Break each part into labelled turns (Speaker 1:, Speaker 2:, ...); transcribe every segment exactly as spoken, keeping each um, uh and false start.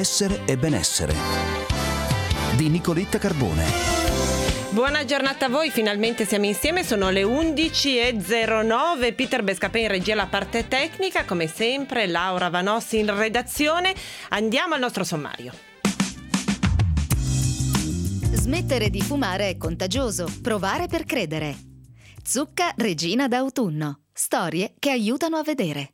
Speaker 1: Essere e benessere di Nicoletta Carbone.
Speaker 2: Buona giornata a voi, finalmente siamo insieme, sono le undici e zero nove, Peter Bescapè in regia alla parte tecnica, come sempre Laura Vanossi in redazione. Andiamo al nostro sommario.
Speaker 3: Smettere di fumare è contagioso, provare per credere. Zucca, regina d'autunno, storie che aiutano a vedere.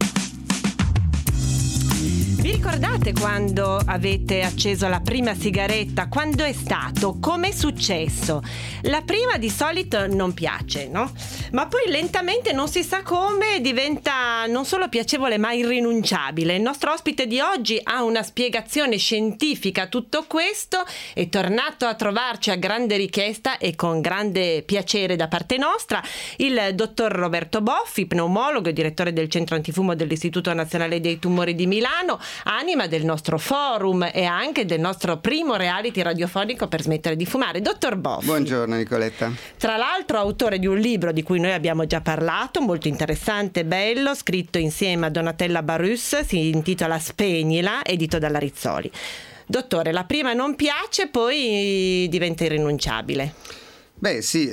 Speaker 2: Vi ricordate quando avete acceso la prima sigaretta? Quando è stato? Com'è successo? La prima di solito non piace, no? Ma poi lentamente, non si sa come, diventa non solo piacevole ma irrinunciabile. Il nostro ospite di oggi ha una spiegazione scientifica a tutto questo, è tornato a trovarci a grande richiesta e con grande piacere da parte nostra il dottor Roberto Boffi, pneumologo e direttore del Centro Antifumo dell'Istituto Nazionale dei Tumori di Milano, anima del nostro forum e anche del nostro primo reality radiofonico per smettere di fumare. Dottor Boffi.
Speaker 4: Buongiorno Nicoletta. Tra
Speaker 2: l'altro autore di un libro di cui noi abbiamo già parlato, molto interessante e bello, scritto insieme a Donatella Barus, si intitola Spegnila, edito dalla Rizzoli. Dottore, la prima non piace, poi diventa irrinunciabile.
Speaker 4: Beh sì,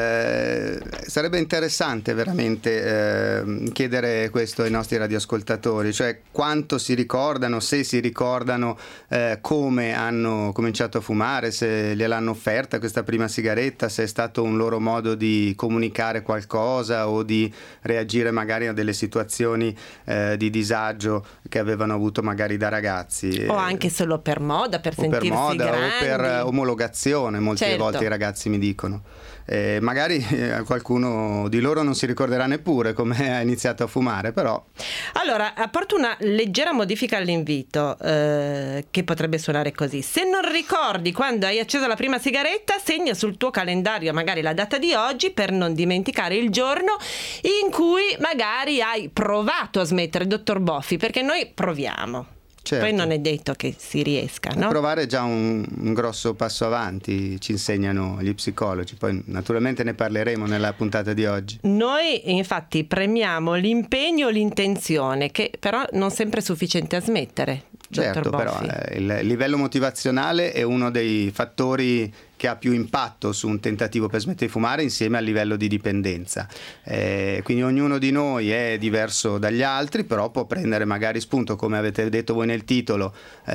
Speaker 4: eh, sarebbe interessante veramente eh, chiedere questo ai nostri radioascoltatori, cioè quanto si ricordano, se si ricordano eh, come hanno cominciato a fumare, se gliel'hanno offerta questa prima sigaretta, se è stato un loro modo di comunicare qualcosa o di reagire magari a delle situazioni eh, di disagio che avevano avuto magari da ragazzi.
Speaker 2: O anche solo per moda, per
Speaker 4: o
Speaker 2: sentirsi
Speaker 4: per moda,
Speaker 2: grandi.
Speaker 4: o per omologazione, molte
Speaker 2: certo.
Speaker 4: volte i ragazzi mi dicono. Eh, magari eh, qualcuno di loro non si ricorderà neppure come ha iniziato a fumare, però.
Speaker 2: Allora, apporto una leggera modifica all'invito, eh, che potrebbe suonare così: se non ricordi quando hai acceso la prima sigaretta, segna sul tuo calendario magari la data di oggi per non dimenticare il giorno in cui magari hai provato a smettere, dottor Boffi, perché noi proviamo.
Speaker 4: Certo.
Speaker 2: Poi non è detto che si riesca, no?
Speaker 4: Provare è già un, un grosso passo avanti, ci insegnano gli psicologi, poi naturalmente ne parleremo nella puntata di oggi.
Speaker 2: Noi infatti premiamo l'impegno, l'intenzione, che però non sempre è sufficiente a smettere.
Speaker 4: Certo, però eh, il livello motivazionale è uno dei fattori che ha più impatto su un tentativo per smettere di fumare insieme al livello di dipendenza. Eh, quindi ognuno di noi è diverso dagli altri, però può prendere magari spunto, come avete detto voi nel titolo,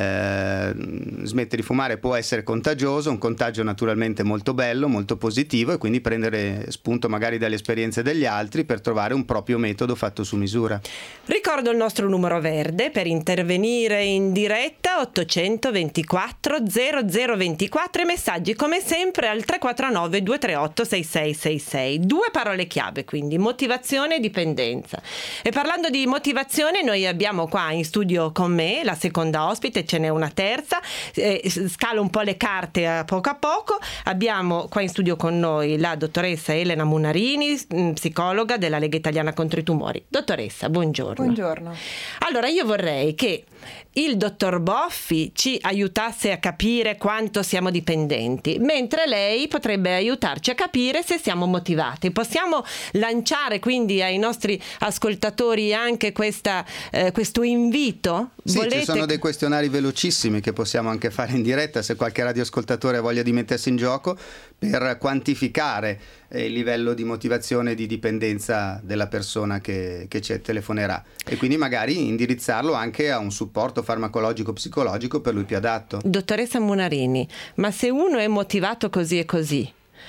Speaker 4: eh, smettere di fumare può essere contagioso, un contagio naturalmente molto bello, molto positivo, e quindi prendere spunto magari dalle esperienze degli altri per trovare un proprio metodo fatto su misura.
Speaker 2: Ricordo il nostro numero verde per intervenire in diretta: ottocentoventiquattro zero zero ventiquattro, e messaggi come sempre al tre quattro nove due tre otto sei sei sei sei. Due parole chiave, quindi: motivazione e dipendenza. E parlando di motivazione, noi abbiamo qua in studio con me la seconda ospite, ce n'è una terza, eh, scalo un po' le carte a poco a poco. Abbiamo qua in studio con noi la dottoressa Elena Munarini, psicologa della Lega Italiana contro i Tumori. Dottoressa, buongiorno.
Speaker 5: Buongiorno.
Speaker 2: Allora, io vorrei che il dottor Boffi ci aiutasse a capire quanto siamo dipendenti, mentre lei potrebbe aiutarci a capire se siamo motivati. Possiamo lanciare quindi ai nostri ascoltatori anche questa, eh, questo invito?
Speaker 4: Sì,
Speaker 2: Volete...
Speaker 4: ci sono dei questionari velocissimi che possiamo anche fare in diretta, se qualche radioascoltatore ha voglia di mettersi in gioco, per quantificare eh, il livello di motivazione e di dipendenza della persona che, che ci telefonerà, e quindi magari indirizzarlo anche a un supporto farmacologico psicologico per lui più adatto.
Speaker 2: Dottoressa Munarini, ma se uno è motivato così e così,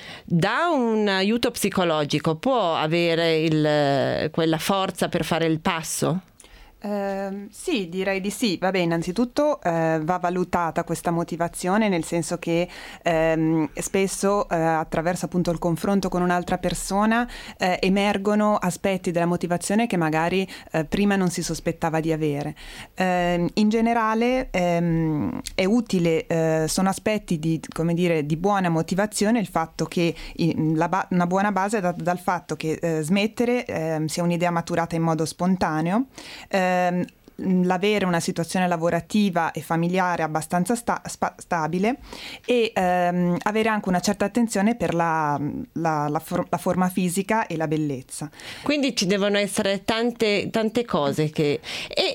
Speaker 2: da un aiuto psicologico può avere il, quella forza per fare il passo?
Speaker 5: Eh, sì, direi di sì. Vabbè, innanzitutto eh, va valutata questa motivazione, nel senso che ehm, spesso eh, attraverso appunto il confronto con un'altra persona eh, emergono aspetti della motivazione che magari eh, prima non si sospettava di avere. Eh, in generale ehm, è utile, eh, sono aspetti di, come dire, di buona motivazione il fatto che in, la ba- una buona base è data dal fatto che eh, smettere eh, sia un'idea maturata in modo spontaneo, eh, l'avere una situazione lavorativa e familiare abbastanza sta- spa- stabile e ehm, avere anche una certa attenzione per la, la, la, for- la forma fisica e la bellezza.
Speaker 2: Quindi ci devono essere tante, tante cose che... E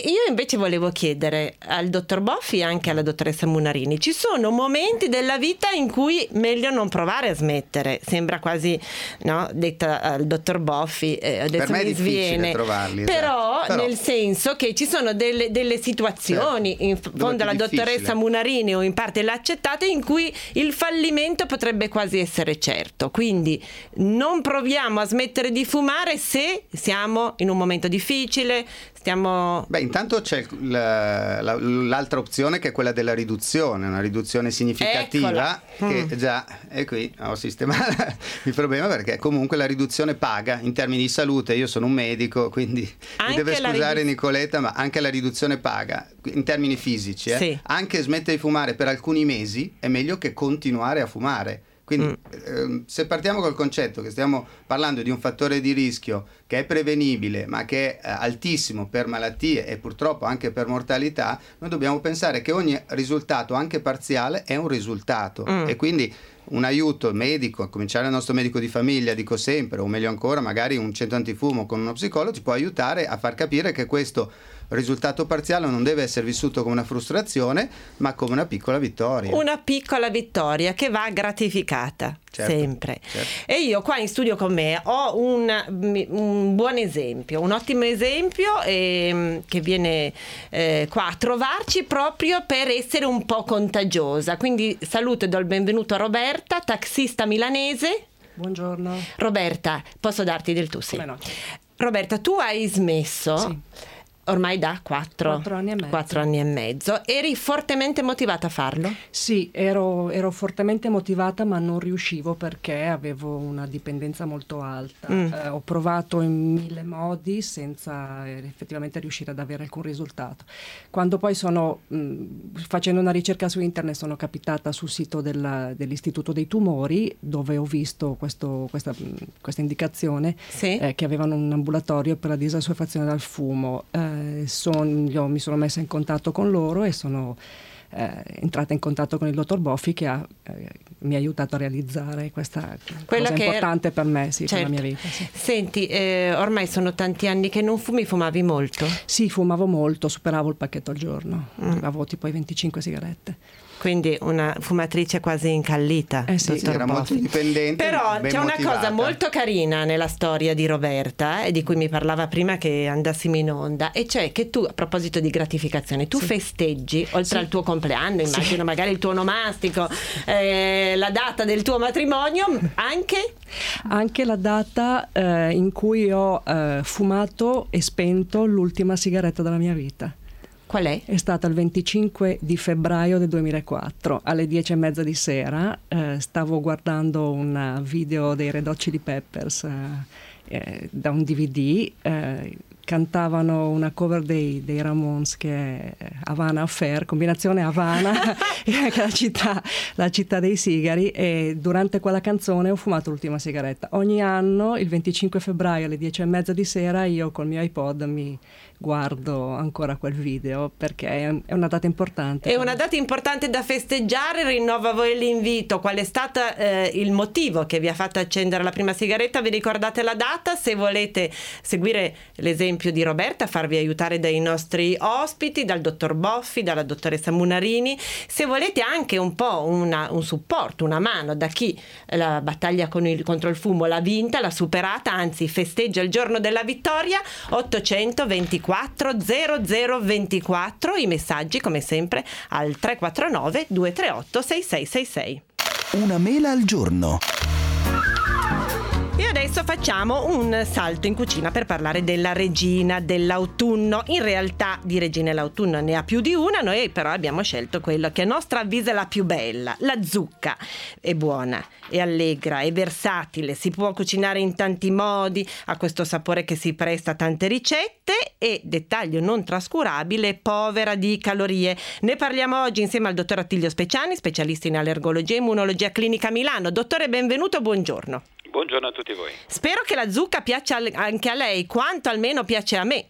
Speaker 2: E io invece volevo chiedere al dottor Boffi e anche alla dottoressa Munarini, ci sono momenti della vita in cui meglio non provare a smettere, sembra quasi, no, detta al dottor Boffi, eh, adesso
Speaker 4: per me
Speaker 2: mi
Speaker 4: è difficile
Speaker 2: sviene,
Speaker 4: trovarli,
Speaker 2: però,
Speaker 4: esatto. Però
Speaker 2: nel senso che ci sono delle, delle situazioni,
Speaker 4: certo,
Speaker 2: in fondo la dottoressa Munarini o in parte l'ha accettata, in cui il fallimento potrebbe quasi essere certo, quindi non proviamo a smettere di fumare se siamo in un momento difficile, stiamo...
Speaker 4: Beh, intanto c'è la, la, l'altra opzione, che è quella della riduzione, una riduzione significativa. Eccola. Che mm. già è qui ho sistemato il problema, perché comunque la riduzione paga in termini di salute. Io sono un medico, quindi anche mi deve scusare ridu- Nicoletta, ma anche la riduzione paga in termini fisici, eh? Sì. Anche smettere di fumare per alcuni mesi è meglio che continuare a fumare. Quindi mm. eh, se partiamo col concetto che stiamo parlando di un fattore di rischio che è prevenibile ma che è eh, altissimo per malattie e purtroppo anche per mortalità, noi dobbiamo pensare che ogni risultato, anche parziale, è un risultato mm. e quindi un aiuto medico, a cominciare dal nostro medico di famiglia, dico sempre, o meglio ancora magari un centro antifumo con uno psicologo, ci può aiutare a far capire che questo risultato parziale non deve essere vissuto come una frustrazione, ma come una piccola vittoria.
Speaker 2: Una piccola vittoria che va gratificata, certo, sempre. Certo. E io qua in studio con me ho un, un buon esempio, un ottimo esempio eh, che viene eh, qua a trovarci proprio per essere un po' contagiosa. Quindi saluto e do il benvenuto a Roberta, taxista milanese.
Speaker 6: Buongiorno.
Speaker 2: Roberta, posso darti del tu? Sì.
Speaker 6: Come no?
Speaker 2: Roberta, tu hai smesso?
Speaker 6: Sì.
Speaker 2: Ormai da quattro,
Speaker 6: quattro anni e mezzo.
Speaker 2: Quattro anni e mezzo. Eri fortemente motivata a farlo?
Speaker 6: Sì, ero, ero fortemente motivata, ma non riuscivo perché avevo una dipendenza molto alta. Mm. Eh, ho provato in mille modi senza effettivamente riuscire ad avere alcun risultato. Quando poi sono, mh, facendo una ricerca su internet, sono capitata sul sito della, dell'Istituto dei Tumori, dove ho visto questo, questa, questa indicazione, sì. eh, che avevano un ambulatorio per la disassuefazione dal fumo. Eh, Son, io mi sono messa in contatto con loro e sono eh, entrata in contatto con il dottor Boffi, che ha, eh, mi ha aiutato a realizzare questa
Speaker 2: Quella
Speaker 6: cosa
Speaker 2: che
Speaker 6: importante
Speaker 2: era...
Speaker 6: per me, sì,
Speaker 2: certo.
Speaker 6: per la mia vita. Sì.
Speaker 2: Senti, eh, ormai sono tanti anni che non fumi, fumavi molto?
Speaker 6: Sì, fumavo molto, superavo il pacchetto al giorno, mm. arrivavo tipo ai venticinque sigarette.
Speaker 2: Quindi una fumatrice quasi incallita.
Speaker 6: Eh sì,
Speaker 2: dottor
Speaker 4: era
Speaker 2: Boffi.
Speaker 4: molto dipendente.
Speaker 2: Però c'è una
Speaker 4: motivata.
Speaker 2: cosa molto carina nella storia di Roberta, eh, di cui mi parlava prima che andassimo in onda, e cioè che tu, a proposito di gratificazione, tu sì. festeggi, oltre sì. al tuo compleanno, immagino sì. magari il tuo onomastico, eh, la data del tuo matrimonio, anche?
Speaker 6: Anche la data eh, in cui ho eh, fumato e spento l'ultima sigaretta della mia vita.
Speaker 2: Qual è? È
Speaker 6: stata il venticinque di febbraio del duemilaquattro, alle dieci e mezza di sera. Eh, stavo guardando un video dei Red Hot Chili Peppers eh, eh, da un D V D. Eh, cantavano una cover dei, dei Ramones, che è Havana Affair, combinazione Havana, che è la città, la città dei sigari, e durante quella canzone ho fumato l'ultima sigaretta. Ogni anno, il venticinque febbraio alle dieci e mezza di sera, io col mio iPod mi guardo ancora quel video, perché è una data importante.
Speaker 2: È una data importante da festeggiare. Rinnovo a voi l'invito. Qual è stato eh, il motivo che vi ha fatto accendere la prima sigaretta? Vi ricordate la data? Se volete seguire l'esempio di Roberta, farvi aiutare dai nostri ospiti, dal dottor Boffi, dalla dottoressa Munarini, se volete anche un po' una, un supporto, una mano da chi la battaglia con il, contro il fumo l'ha vinta, l'ha superata, anzi festeggia il giorno della vittoria, ottocentoventiquattro zero zero ventiquattro, i messaggi come sempre al tre quattro nove due tre otto sei sei sei sei.
Speaker 1: Una mela al giorno.
Speaker 2: E adesso facciamo un salto in cucina per parlare della regina dell'autunno. In realtà di regina dell'autunno ne ha più di una, noi però abbiamo scelto quella che a nostro avviso è la più bella, la zucca. È buona, è allegra, è versatile, si può cucinare in tanti modi, ha questo sapore che si presta a tante ricette e, dettaglio non trascurabile, povera di calorie. Ne parliamo oggi insieme al dottor Attilio Speciani, specialista in allergologia e immunologia clinica a Milano. Dottore, benvenuto, buongiorno.
Speaker 7: Buongiorno a tutti voi.
Speaker 2: Spero che la zucca piaccia anche a lei, quanto almeno piace a me.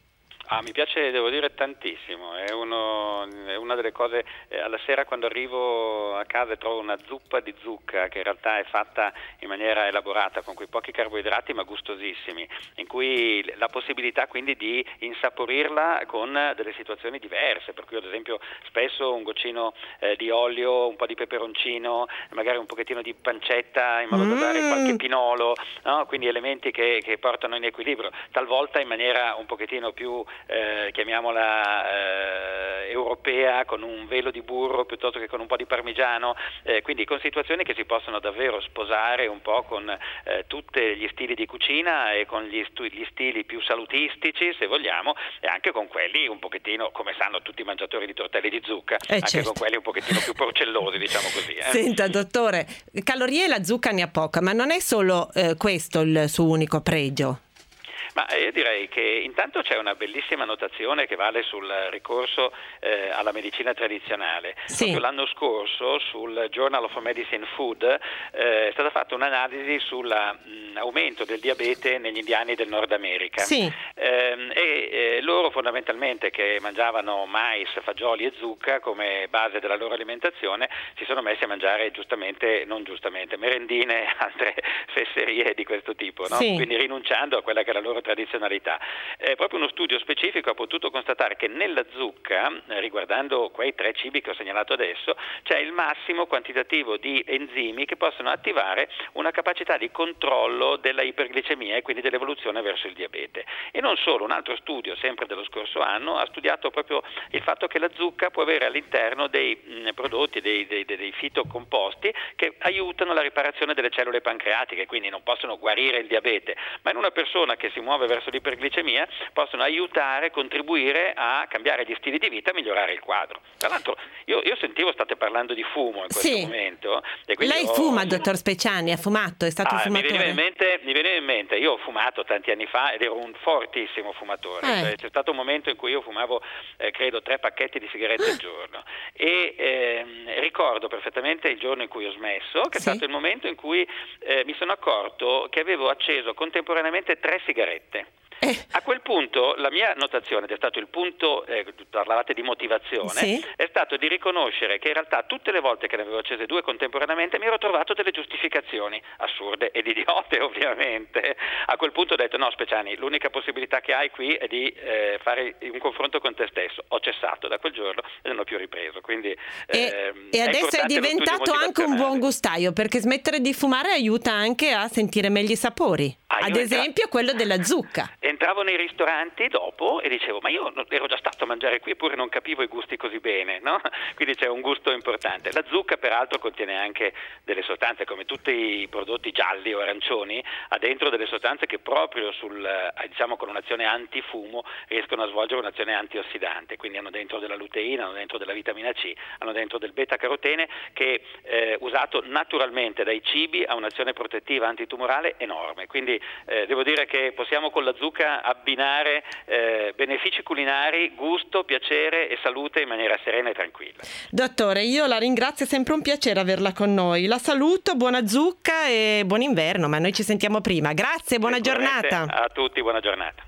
Speaker 7: Ah, mi piace, devo dire, tantissimo. È, uno, è una delle cose, eh, alla sera quando arrivo a casa e trovo una zuppa di zucca che in realtà è fatta in maniera elaborata, con quei pochi carboidrati ma gustosissimi, in cui la possibilità quindi di insaporirla con delle situazioni diverse, per cui ad esempio spesso un goccino eh, di olio, un po' di peperoncino, magari un pochettino di pancetta in modo da dare qualche pinolo, no? Quindi elementi che, che portano in equilibrio, talvolta in maniera un pochettino più Eh, chiamiamola eh, europea, con un velo di burro piuttosto che con un po' di parmigiano, eh, quindi con situazioni che si possono davvero sposare un po' con eh, tutti gli stili di cucina e con gli, stu- gli stili più salutistici, se vogliamo, e anche con quelli un pochettino, come sanno tutti i mangiatori di tortelli di zucca,
Speaker 2: eh
Speaker 7: anche
Speaker 2: certo.
Speaker 7: con quelli un pochettino più porcellosi, diciamo così. Eh.
Speaker 2: Senta dottore, calorie la zucca ne ha poca, ma non è solo eh, questo il suo unico pregio?
Speaker 7: Ma io direi che intanto c'è una bellissima notazione che vale sul ricorso eh, alla medicina tradizionale.
Speaker 2: Sì.
Speaker 7: Proprio l'anno scorso sul Journal of Medicine Food eh, è stata fatta un'analisi sull'aumento del diabete negli indiani del Nord America.
Speaker 2: Sì.
Speaker 7: Eh, e eh, loro fondamentalmente, che mangiavano mais, fagioli e zucca come base della loro alimentazione, si sono messi a mangiare giustamente, non giustamente, merendine e altre fesserie di questo tipo, no?
Speaker 2: Sì.
Speaker 7: Quindi rinunciando a quella che è la loro tradizionalità. Eh, proprio uno studio specifico ha potuto constatare che nella zucca, eh, riguardando quei tre cibi che ho segnalato adesso, c'è il massimo quantitativo di enzimi che possono attivare una capacità di controllo della iperglicemia e quindi dell'evoluzione verso il diabete. E non solo, un altro studio, sempre dello scorso anno, ha studiato proprio il fatto che la zucca può avere all'interno dei mh, prodotti, dei, dei, dei fitocomposti che aiutano la riparazione delle cellule pancreatiche, quindi non possono guarire il diabete, ma in una persona che si muove verso l'iperglicemia possono aiutare, contribuire a cambiare gli stili di vita, a migliorare il quadro. Tra l'altro io, io sentivo state parlando di fumo in questo
Speaker 2: sì.
Speaker 7: momento. E quindi
Speaker 2: Lei
Speaker 7: ho...
Speaker 2: fuma, dottor Speciani? Ha fumato? È stato
Speaker 7: ah,
Speaker 2: un fumatore?
Speaker 7: Mi veniva, in mente, mi veniva in mente, io ho fumato tanti anni fa ed ero un fortissimo fumatore.
Speaker 2: Eh.
Speaker 7: Cioè, c'è stato un momento in cui io fumavo, eh, credo, tre pacchetti di sigarette al giorno e ehm, ricordo perfettamente il giorno in cui ho smesso, che è
Speaker 2: sì.
Speaker 7: stato il momento in cui eh, mi sono accorto che avevo acceso contemporaneamente tre sigarette.
Speaker 2: Eh.
Speaker 7: A quel punto la mia notazione, ed è stato il punto, eh, parlavate di motivazione,
Speaker 2: sì.
Speaker 7: è stato di riconoscere che in realtà tutte le volte che ne avevo accese due contemporaneamente mi ero trovato delle giustificazioni assurde ed idiote, ovviamente. A quel punto ho detto no, Speciani, l'unica possibilità che hai qui è di eh, fare un confronto con te stesso. Ho cessato da quel giorno e non ho più ripreso. Quindi,
Speaker 2: e,
Speaker 7: eh,
Speaker 2: e
Speaker 7: è
Speaker 2: adesso è diventato anche un buon gustaio, perché smettere di fumare aiuta anche a sentire meglio i sapori.
Speaker 7: Ah,
Speaker 2: ad esempio entra... quello della zucca.
Speaker 7: Entravo nei ristoranti dopo e dicevo ma io ero già stato a mangiare qui eppure non capivo i gusti così bene, no? Quindi c'è un gusto importante. La zucca peraltro contiene anche delle sostanze, come tutti i prodotti gialli o arancioni, ha dentro delle sostanze che proprio sul, diciamo con un'azione antifumo riescono a svolgere un'azione antiossidante, quindi hanno dentro della luteina, hanno dentro della vitamina C, hanno dentro del beta-carotene che eh, usato naturalmente dai cibi ha un'azione protettiva antitumorale enorme. Quindi Eh, devo dire che possiamo con la zucca abbinare eh, benefici culinari, gusto, piacere e salute in maniera serena e tranquilla.
Speaker 2: Dottore, io la ringrazio, è sempre un piacere averla con noi. La saluto, buona zucca e buon inverno, ma noi ci sentiamo prima. Grazie, buona giornata.
Speaker 7: A tutti, buona giornata.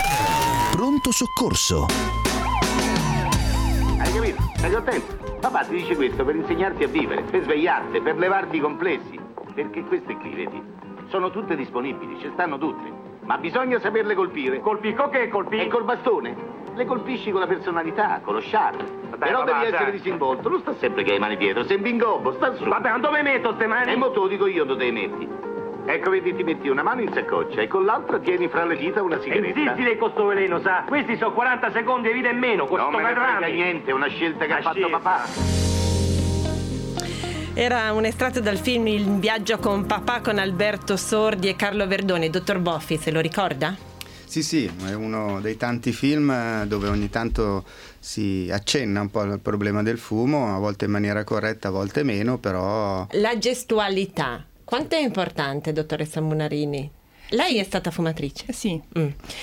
Speaker 1: Pronto soccorso.
Speaker 8: Hai capito? Stai attento. Papà ti dice questo per insegnarti a vivere, per svegliarti, per levarti i complessi. Perché queste qui, vedi? Sono tutte disponibili, ci stanno tutte. Ma bisogna saperle colpire.
Speaker 9: Colpì con che colpì?
Speaker 8: E col bastone. Le colpisci con la personalità, con lo charme.
Speaker 9: Vabbè,
Speaker 8: Però
Speaker 9: papà,
Speaker 8: devi essere
Speaker 9: dai.
Speaker 8: disinvolto, non sta sempre che hai le mani dietro, sembri in gobbo, sta su.
Speaker 9: Vabbè, ma dove metto ste mani?
Speaker 8: E mo te lo dico io dove te le metti. Ecco, vedi, ti metti una mano in saccoccia e con l'altra tieni fra le dita una
Speaker 9: E
Speaker 8: sigaretta.
Speaker 9: zitti lei con sto veleno, sa? Questi sono quaranta secondi di vita in meno, con
Speaker 8: Non
Speaker 9: sto
Speaker 8: me ne frega
Speaker 9: catrame.
Speaker 8: niente, è una scelta che
Speaker 9: Una
Speaker 8: ha fatto
Speaker 9: scelta.
Speaker 8: papà.
Speaker 2: Era un estratto dal film Il viaggio con papà con Alberto Sordi e Carlo Verdone. Dottor Boffi, se lo ricorda?
Speaker 4: Sì, sì, è uno dei tanti film dove ogni tanto si accenna un po' al problema del fumo, a volte in maniera corretta, a volte meno, però...
Speaker 2: La gestualità, quanto è importante, dottoressa Munarini? Lei è stata fumatrice?
Speaker 5: Sì.
Speaker 2: Mm.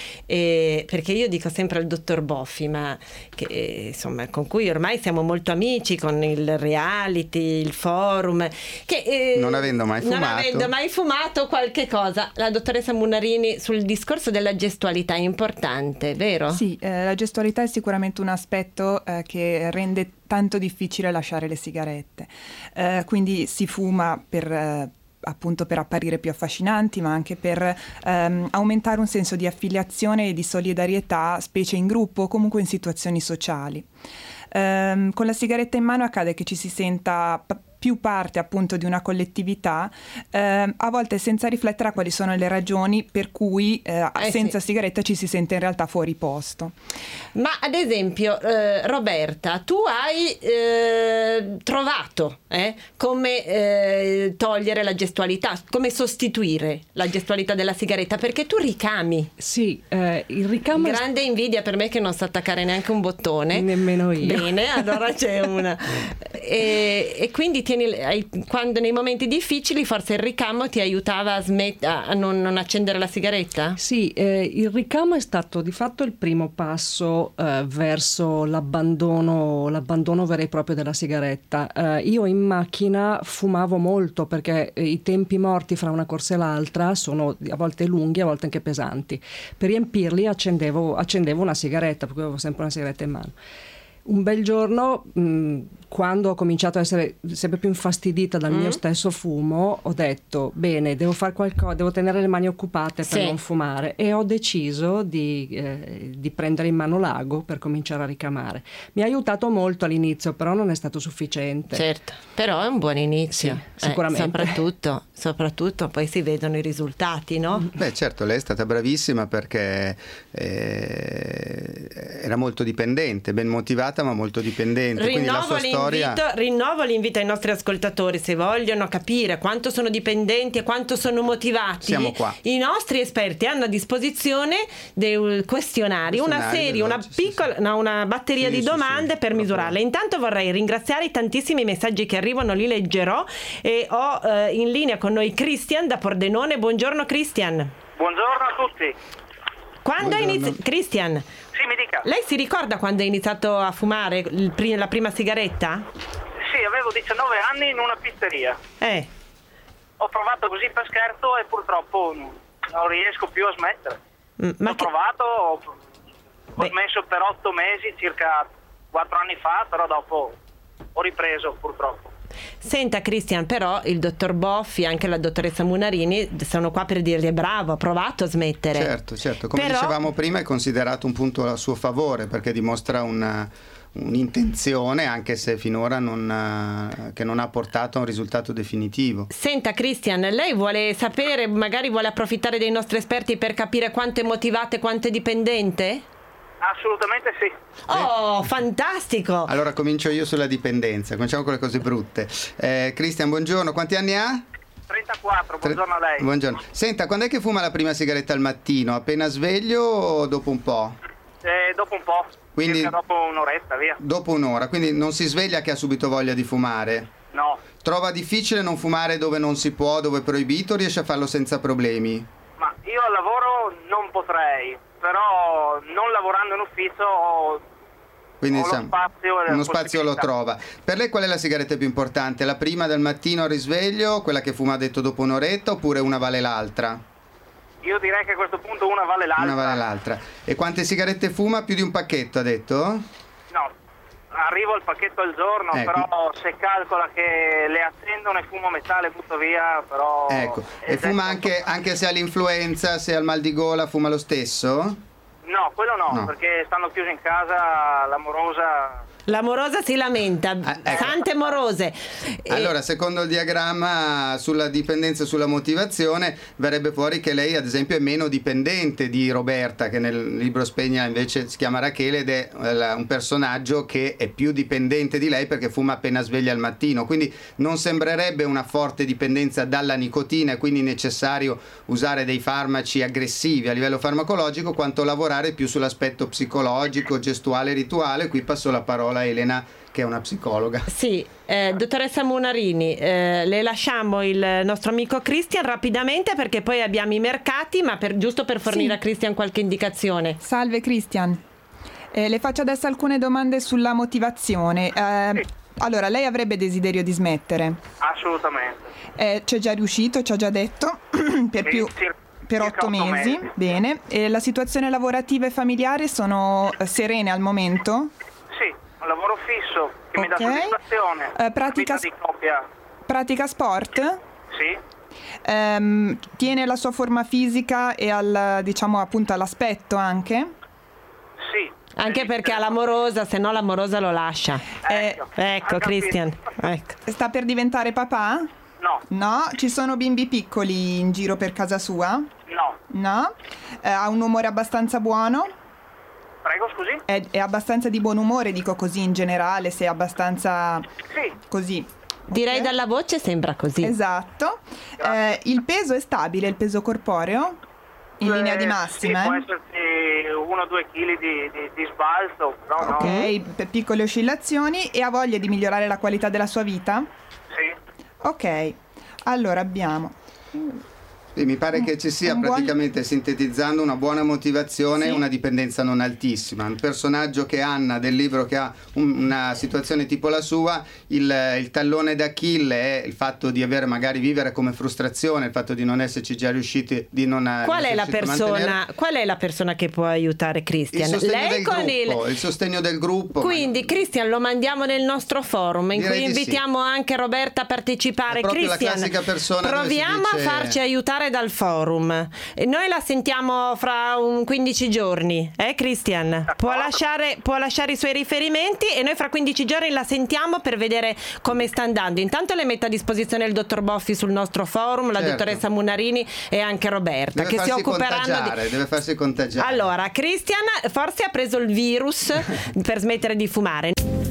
Speaker 2: E perché io dico sempre al dottor Boffi, ma che, insomma, con cui ormai siamo molto amici, con il reality, il forum, che eh,
Speaker 4: non avendo mai fumato,
Speaker 2: non avendo mai fumato qualche cosa, la dottoressa Munarini sul discorso della gestualità è importante, vero?
Speaker 5: Sì, eh, la gestualità è sicuramente un aspetto eh, che rende tanto difficile lasciare le sigarette. Eh, quindi si fuma per eh, appunto per apparire più affascinanti, ma anche per ehm, aumentare un senso di affiliazione e di solidarietà, specie in gruppo o comunque in situazioni sociali. Ehm, con la sigaretta in mano accade che ci si senta p- più parte appunto di una collettività, eh, a volte senza riflettere a quali sono le ragioni per cui eh,
Speaker 2: eh
Speaker 5: senza
Speaker 2: sì.
Speaker 5: sigaretta ci si sente in realtà fuori posto.
Speaker 2: Ma ad esempio, eh, Roberta, tu hai eh, trovato eh, come eh, togliere la gestualità, come sostituire la gestualità della sigaretta, perché tu ricami.
Speaker 6: Sì, eh, il ricamo
Speaker 2: Grande
Speaker 6: è...
Speaker 2: invidia per me che non sa attaccare neanche un bottone.
Speaker 6: Nemmeno io.
Speaker 2: Bene, allora c'è una. E, e quindi tieni, quando nei momenti difficili forse il ricamo ti aiutava a, smet- a non, non accendere la sigaretta?
Speaker 6: Sì, eh, il ricamo è stato di fatto il primo passo eh, verso l'abbandono, l'abbandono vero e proprio della sigaretta. Eh, io in macchina fumavo molto perché i tempi morti fra una corsa e l'altra sono a volte lunghi, a volte anche pesanti. Per riempirli accendevo, accendevo una sigaretta, perché avevo sempre una sigaretta in mano. Un bel giorno, mh, quando ho cominciato a essere sempre più infastidita dal mm. mio stesso fumo, ho detto, bene, devo fare qualcosa, devo tenere le mani occupate per
Speaker 2: sì.
Speaker 6: non fumare, e ho deciso di, eh, di prendere in mano l'ago per cominciare a ricamare. Mi ha aiutato molto all'inizio, però non è stato sufficiente.
Speaker 2: Certo, però è un buon inizio.
Speaker 6: Sì, sicuramente.
Speaker 2: Eh, soprattutto, soprattutto poi si vedono i risultati, no?
Speaker 4: Beh, certo, lei è stata bravissima perché eh, era molto dipendente, ben motivata ma molto dipendente. Quindi la
Speaker 2: Rinnovo
Speaker 4: sua storia...
Speaker 2: l'invito, rinnovo l'invito ai nostri ascoltatori, se vogliono capire quanto sono dipendenti e quanto sono motivati.
Speaker 4: Siamo qua.
Speaker 2: I nostri esperti hanno a disposizione dei questionari, una serie, una piccola, sì, sì. No, una batteria sì, di domande sì, sì, per misurarle. Intanto vorrei ringraziare i tantissimi messaggi che arrivano, li leggerò, e ho eh, in linea con noi Christian da Pordenone. Buongiorno Christian.
Speaker 10: Buongiorno a tutti.
Speaker 2: Quando inizi... Christian,
Speaker 10: sì, mi dica.
Speaker 2: lei si ricorda quando è iniziato a fumare il pri- la prima sigaretta?
Speaker 10: Sì, avevo diciannove anni in una pizzeria.
Speaker 2: Eh.
Speaker 10: Ho provato così per scherzo e purtroppo non riesco più a smettere.
Speaker 2: Mm, ma
Speaker 10: ho
Speaker 2: che...
Speaker 10: provato, ho, ho smesso per otto mesi, circa quattro anni fa, però dopo ho ripreso purtroppo.
Speaker 2: Senta Christian, però il dottor Boffi e anche la dottoressa Munarini sono qua per dirgli bravo, ha provato a smettere.
Speaker 4: Certo, certo, come
Speaker 2: però...
Speaker 4: dicevamo prima, è considerato un punto a suo favore perché dimostra una, un'intenzione, anche se finora non, che non ha portato a un risultato definitivo.
Speaker 2: Senta Christian, lei vuole sapere, magari vuole approfittare dei nostri esperti per capire quanto è motivata e quanto è dipendente?
Speaker 10: Assolutamente sì.
Speaker 2: Oh, fantastico!
Speaker 4: Allora comincio io sulla dipendenza, cominciamo con le cose brutte. Eh, Christian, buongiorno, quanti anni ha?
Speaker 10: trentaquattro, buongiorno a lei.
Speaker 4: Buongiorno. Senta, quando è che fuma la prima sigaretta al mattino? Appena sveglio o dopo un po'?
Speaker 10: Eh, dopo un po',
Speaker 4: quindi,
Speaker 10: circa dopo un'oretta, via.
Speaker 4: Dopo un'ora, quindi non si sveglia che ha subito voglia di fumare?
Speaker 10: No.
Speaker 4: Trova difficile non fumare dove non si può, dove è proibito, o riesce a farlo senza problemi?
Speaker 10: Ma io al lavoro non potrei, però non lavorando in ufficio ho,
Speaker 4: quindi,
Speaker 10: ho
Speaker 4: insomma,
Speaker 10: lo spazio e
Speaker 4: uno spazio lo trova. Per lei qual è la sigaretta più importante? La prima dal mattino al risveglio, quella che fuma, ha detto, dopo un'oretta, oppure una vale l'altra?
Speaker 10: Io direi che a questo punto una vale l'altra.
Speaker 4: Una vale l'altra. E quante sigarette fuma? Più di un pacchetto, ha detto?
Speaker 10: No, arrivo al pacchetto al giorno,
Speaker 4: ecco.
Speaker 10: Però se calcola che le accendo ne fumo metà, le butto via, però...
Speaker 4: Ecco, e fuma anche, anche se ha l'influenza, se ha il mal di gola, fuma lo stesso?
Speaker 10: No, quello no,
Speaker 4: no.
Speaker 10: Perché stanno chiusi in casa, l'amorosa...
Speaker 2: L'amorosa si lamenta,
Speaker 4: ah, ecco.
Speaker 2: Sante morose.
Speaker 4: Allora, secondo il diagramma sulla dipendenza e sulla motivazione, verrebbe fuori che lei, ad esempio, è meno dipendente di Roberta, che nel libro Spegna invece si chiama Rachele, ed è un personaggio che è più dipendente di lei perché fuma appena sveglia al mattino. Quindi non sembrerebbe una forte dipendenza dalla nicotina e quindi necessario usare dei farmaci aggressivi a livello farmacologico, quanto lavorare più sull'aspetto psicologico, gestuale, rituale. Qui passo la parola parola Elena, che è una psicologa.
Speaker 2: Sì, eh, dottoressa Munarini, eh, le lasciamo il nostro amico Christian rapidamente perché poi abbiamo i mercati, ma per, giusto per fornire
Speaker 5: Sì.
Speaker 2: a Christian qualche indicazione.
Speaker 5: Salve Christian, eh, le faccio adesso alcune domande sulla motivazione. Eh,
Speaker 10: Sì.
Speaker 5: Allora, lei avrebbe desiderio di smettere?
Speaker 10: Assolutamente.
Speaker 5: Eh, c'è già riuscito, ci ha già detto, per
Speaker 10: Sì,
Speaker 5: più...
Speaker 10: cir-
Speaker 5: Per
Speaker 10: circa
Speaker 5: otto mesi,
Speaker 10: mesi.
Speaker 5: bene. E la situazione lavorativa e familiare sono eh, serene al momento?
Speaker 10: Sì, un lavoro fisso che mi dà
Speaker 5: Ok.
Speaker 10: soddisfazione.
Speaker 5: Eh, pratica-
Speaker 10: Vita di coppia.
Speaker 5: Pratica sport?
Speaker 10: Sì.
Speaker 5: Ehm, tiene la sua forma fisica e al, diciamo appunto all'aspetto anche?
Speaker 10: Sì.
Speaker 2: Anche perché ha l'amorosa, se no l'amorosa lo lascia.
Speaker 5: Eh,
Speaker 2: Ecco,
Speaker 10: Ha capito.
Speaker 2: Christian. Ecco.
Speaker 5: sta per diventare papà?
Speaker 10: No,
Speaker 5: No? Ci sono bimbi piccoli in giro per casa sua?
Speaker 10: no.
Speaker 5: No? Eh, ha un umore abbastanza buono?
Speaker 10: Prego, scusi?
Speaker 5: È, è abbastanza di buon umore, dico così in generale, se è abbastanza
Speaker 10: Sì.
Speaker 5: così.
Speaker 2: Direi
Speaker 5: Ok?
Speaker 2: dalla voce sembra così.
Speaker 5: Esatto. Eh, il peso è stabile, il peso corporeo? In
Speaker 10: Eh,
Speaker 5: linea di
Speaker 10: Sì,
Speaker 5: massima?
Speaker 10: può
Speaker 5: eh?
Speaker 10: esserci uno o due chili di, di, di sbalzo, però no.
Speaker 5: Ok, per piccole oscillazioni. E ha voglia di migliorare la qualità della sua vita?
Speaker 10: Sì.
Speaker 5: Ok, allora abbiamo...
Speaker 4: Sì, mi pare che ci sia
Speaker 5: Un buon-
Speaker 4: praticamente, sintetizzando, una buona motivazione
Speaker 5: Sì.
Speaker 4: e una dipendenza non altissima. Un personaggio che Anna del libro, che ha un- una situazione tipo la sua, il, il tallone d'Achille è il fatto di avere, magari vivere come frustrazione, il fatto di non esserci già riusciti, di non
Speaker 2: Qual
Speaker 4: non
Speaker 2: è, la
Speaker 4: esserci
Speaker 2: persona,
Speaker 4: mantenere.
Speaker 2: qual è la persona che può aiutare
Speaker 4: Il
Speaker 2: Christian?
Speaker 4: sostegno
Speaker 2: Lei
Speaker 4: del
Speaker 2: con
Speaker 4: gruppo,
Speaker 2: il...
Speaker 4: il sostegno del gruppo.
Speaker 2: Quindi Christian lo mandiamo nel nostro forum in
Speaker 4: Direi
Speaker 2: cui
Speaker 4: di sì.
Speaker 2: invitiamo anche Roberta a partecipare.
Speaker 4: È proprio la
Speaker 2: Christian,
Speaker 4: classica persona dove si
Speaker 2: proviamo
Speaker 4: dice-
Speaker 2: a farci aiutare dal forum. E noi la sentiamo fra un quindici giorni, eh Christian? Può lasciare, può lasciare i suoi riferimenti e noi fra quindici giorni la sentiamo per vedere come sta andando. Intanto le metto a disposizione il dottor Boffi sul nostro forum, la
Speaker 4: Certo.
Speaker 2: dottoressa Munarini e anche Roberta,
Speaker 4: Deve
Speaker 2: che si
Speaker 4: farsi
Speaker 2: occuperanno di...
Speaker 4: contagiare, deve farsi contagiare.
Speaker 2: Allora, Christian forse ha preso il virus per smettere di fumare.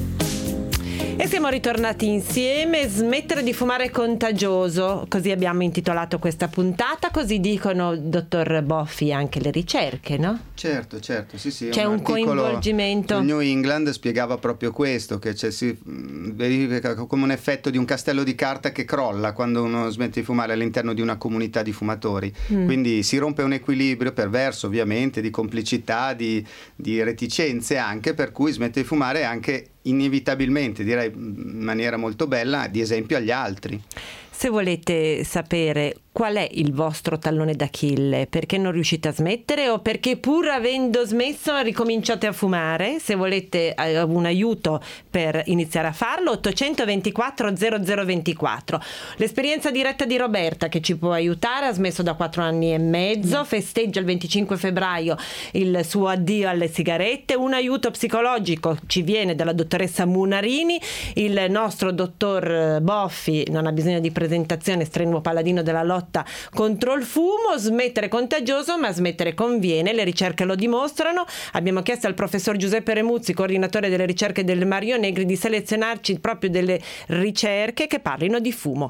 Speaker 2: E siamo ritornati insieme. Smettere di fumare è contagioso, così abbiamo intitolato questa puntata, così dicono, dottor Boffi, anche le ricerche, no?
Speaker 4: Certo, certo, sì, sì.
Speaker 2: C'è un
Speaker 4: articolo
Speaker 2: coinvolgimento.
Speaker 4: sul New England spiegava proprio questo, che c'è, si mh, verifica come un effetto di un castello di carta che crolla quando uno smette di fumare all'interno di una comunità di fumatori.
Speaker 2: Mm.
Speaker 4: Quindi si rompe un equilibrio perverso, ovviamente, di complicità, di, di reticenze anche, per cui smette di fumare anche inevitabilmente, direi in maniera molto bella, di esempio agli altri.
Speaker 2: Se volete sapere qual è il vostro tallone d'Achille, perché non riuscite a smettere o perché pur avendo smesso ricominciate a fumare, se volete eh, un aiuto per iniziare a farlo, ottocentoventiquattro zero zero ventiquattro. L'esperienza diretta di Roberta che ci può aiutare, ha smesso da quattro anni e mezzo, festeggia il venticinque febbraio il suo addio alle sigarette. Un aiuto psicologico ci viene dalla dottoressa Munarini. Il nostro dottor Boffi non ha bisogno di presentazione, strenuo paladino della lotta contro il fumo. Smettere è contagioso, ma smettere conviene, le ricerche lo dimostrano. Abbiamo chiesto al professor Giuseppe Remuzzi, coordinatore delle ricerche del Mario Negri, di selezionarci proprio delle ricerche che parlino di fumo.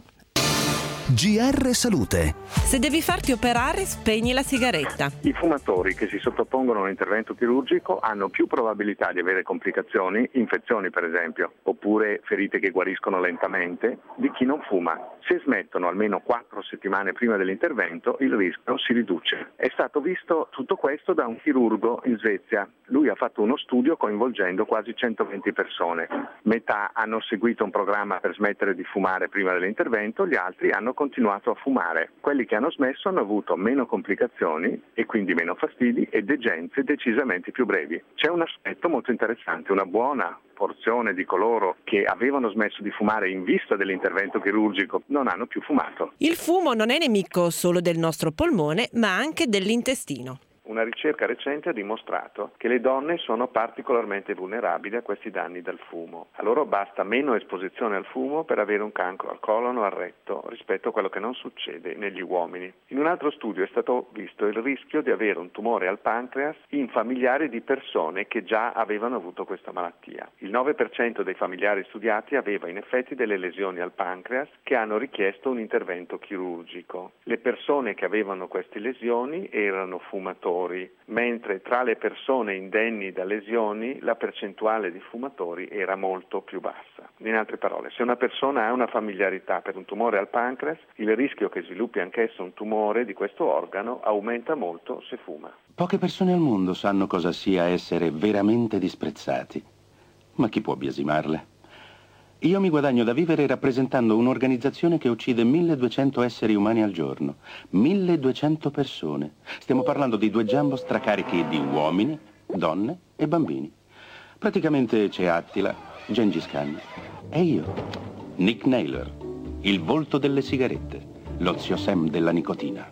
Speaker 1: G R Salute.
Speaker 2: Se devi farti operare, spegni la sigaretta.
Speaker 11: I fumatori che si sottopongono a un intervento chirurgico hanno più probabilità di avere complicazioni, infezioni per esempio, oppure ferite che guariscono lentamente, di chi non fuma. Se smettono almeno quattro settimane prima dell'intervento, il rischio si riduce. È stato visto tutto questo da un chirurgo in Svezia. Lui ha fatto uno studio coinvolgendo quasi centoventi persone. Metà hanno seguito un programma per smettere di fumare prima dell'intervento, gli altri hanno continuato a fumare. Quelli che hanno smesso hanno avuto meno complicazioni e quindi meno fastidi e degenze decisamente più brevi. C'è un aspetto molto interessante, una buona porzione di coloro che avevano smesso di fumare in vista dell'intervento chirurgico non hanno più fumato.
Speaker 2: Il fumo non è nemico solo del nostro polmone, ma anche dell'intestino.
Speaker 11: Una ricerca recente ha dimostrato che le donne sono particolarmente vulnerabili a questi danni dal fumo. A loro basta meno esposizione al fumo per avere un cancro al colon o al retto rispetto a quello che non succede negli uomini. In un altro studio è stato visto il rischio di avere un tumore al pancreas in familiari di persone che già avevano avuto questa malattia. Il nove per cento dei familiari studiati aveva in effetti delle lesioni al pancreas che hanno richiesto un intervento chirurgico. Le persone che avevano queste lesioni erano fumatori fumatori, mentre tra le persone indenni da lesioni la percentuale di fumatori era molto più bassa. In altre parole, se una persona ha una familiarità per un tumore al pancreas, il rischio che sviluppi anch'esso un tumore di questo organo aumenta molto se fuma.
Speaker 12: Poche persone al mondo sanno cosa sia essere veramente disprezzati, ma chi può biasimarle? Io mi guadagno da vivere rappresentando un'organizzazione che uccide milleduecento esseri umani al giorno, milleduecento persone. Stiamo parlando di due jumbo stracarichi di uomini, donne e bambini. Praticamente c'è Attila, Gengis Khan e io, Nick Naylor, il volto delle sigarette, lo zio Sam della nicotina.